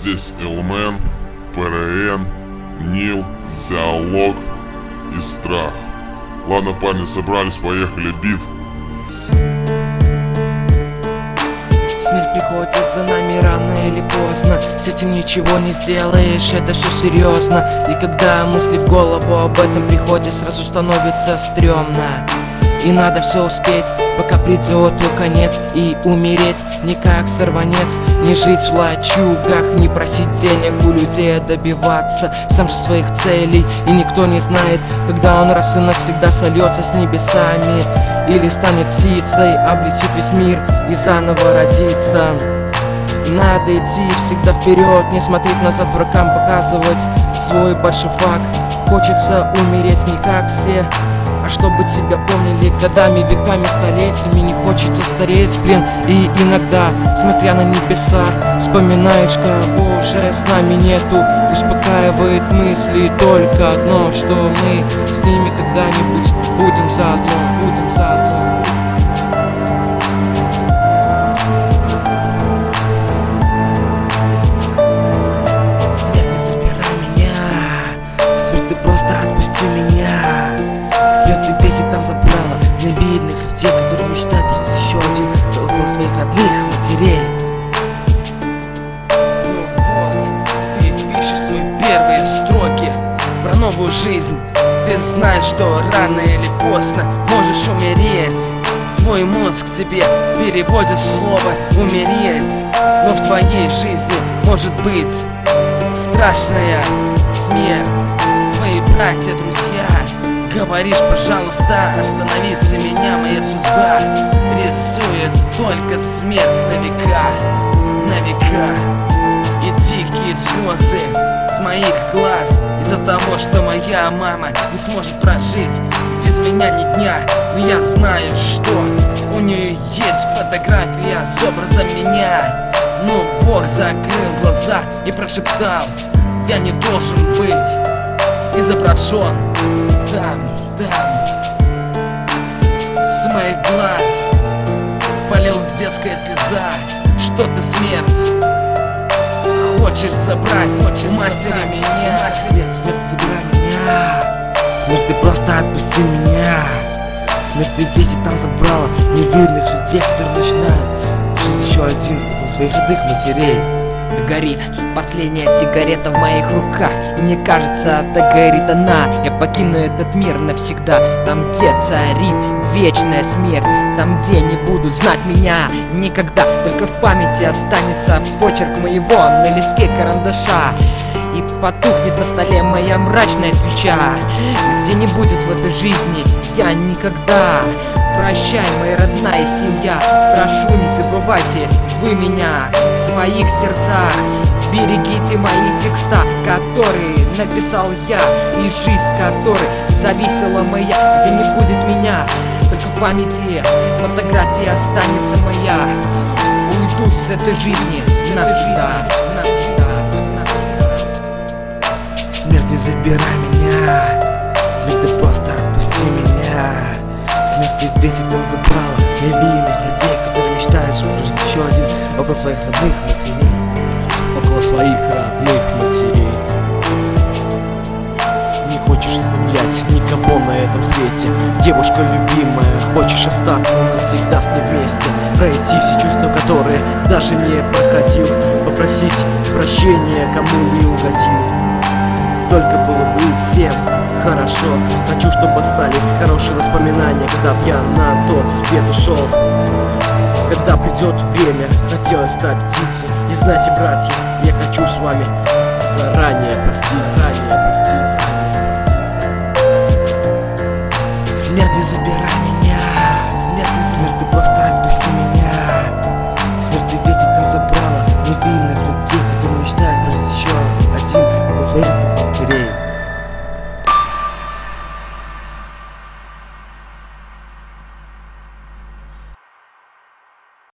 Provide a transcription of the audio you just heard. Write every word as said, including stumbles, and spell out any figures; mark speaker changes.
Speaker 1: Здесь эл-мен, пэ эр эн, Нил, Диалог и Страх. Ладно, парни, собрались, поехали, бит.
Speaker 2: Смерть приходит за нами рано или поздно. С этим ничего не сделаешь, это все серьезно. И когда мысли в голову об этом приходят, сразу становится стрёмно. И надо все успеть, пока придет ее конец. И умереть не как сорванец, не жить в лачугах, не просить денег у людей, а добиваться сам же своих целей. И никто не знает, когда он раз и навсегда сольется с небесами, или станет птицей, облетит весь мир и заново родится. Надо идти всегда вперед, не смотреть назад врагам, показывать свой большой факт. Хочется умереть не как все, а чтобы тебя помнили годами, веками, столетиями. Не хочется стареть, блин. И иногда, смотря на небеса, вспоминаешь, кого уже с нами нету. Успокаивает мысли только одно, что мы с ними когда-нибудь будем заодно, будем заодно. Смерть, не забирай меня. Смерть, ты просто отпусти меня. Смерть, ты весит там забрала невидных людей, которые мечтают просто еще один около своих родных матерей. Ну вот, ты пишешь свои первые строки про новую жизнь. Ты знаешь, что рано или поздно можешь умереть. Твой мозг тебе переводит слово «умереть». Но в твоей жизни может быть страшная смерть. Твои братья, друзья, говоришь, пожалуйста, остановите меня, моя судьба рисует только смерть на века, на века. И дикие слезы с моих глаз из-за того, что моя мама не сможет прожить без меня ни дня. Но я знаю, что у нее есть фотография с образом меня. Но Бог закрыл глаза и прошептал: я не должен быть изображен там, там. С моих глаз полилась детская слеза. Что ты, смерть, хочешь забрать у матери меня? Смерть, смерть, забирай меня. Смерть, ты просто отпусти меня. Смерть, ты весит там забрала невидных людей, которые начинают жить еще один у своих родных матерей.
Speaker 3: Горит последняя сигарета в моих руках, и мне кажется, догорит она. Я покину этот мир навсегда, там, где царит вечная смерть, там, где не будут знать меня никогда. Только в памяти останется почерк моего на листке карандаша. И потухнет на столе моя мрачная свеча, где не будет в этой жизни я никогда. Прощай, моя родная семья, прошу, не забывайте вы меня в своих сердцах. Берегите мои текста, которые написал я, и жизнь которой зависела моя, где не будет меня. Только в памяти фотография останется моя. Уйду с этой жизни навсегда, навсегда, навсегда.
Speaker 2: Смерть, не забирай меня. Смерть, ты просто отпусти меня. Смерть, ты весит там забрала невинных людей, которые мечтают жить еще один около своих родных матерей.
Speaker 4: Около своих родных матерей. Не хочешь вспомнять никого на этом свете. Девушка любимая, хочешь остаться навсегда с ней вместе. Пройти все чувства, которые даже не проходил. Попросить прощения, кому не угодил. Только было бы всем хорошо. Хочу, чтобы остались хорошие воспоминания, когда б я на тот свет ушел. Когда придет время, хотелось стать птицей. И знаете, братья, я хочу с вами заранее проститься, заранее проститься.
Speaker 2: Смерть, не забирай меня.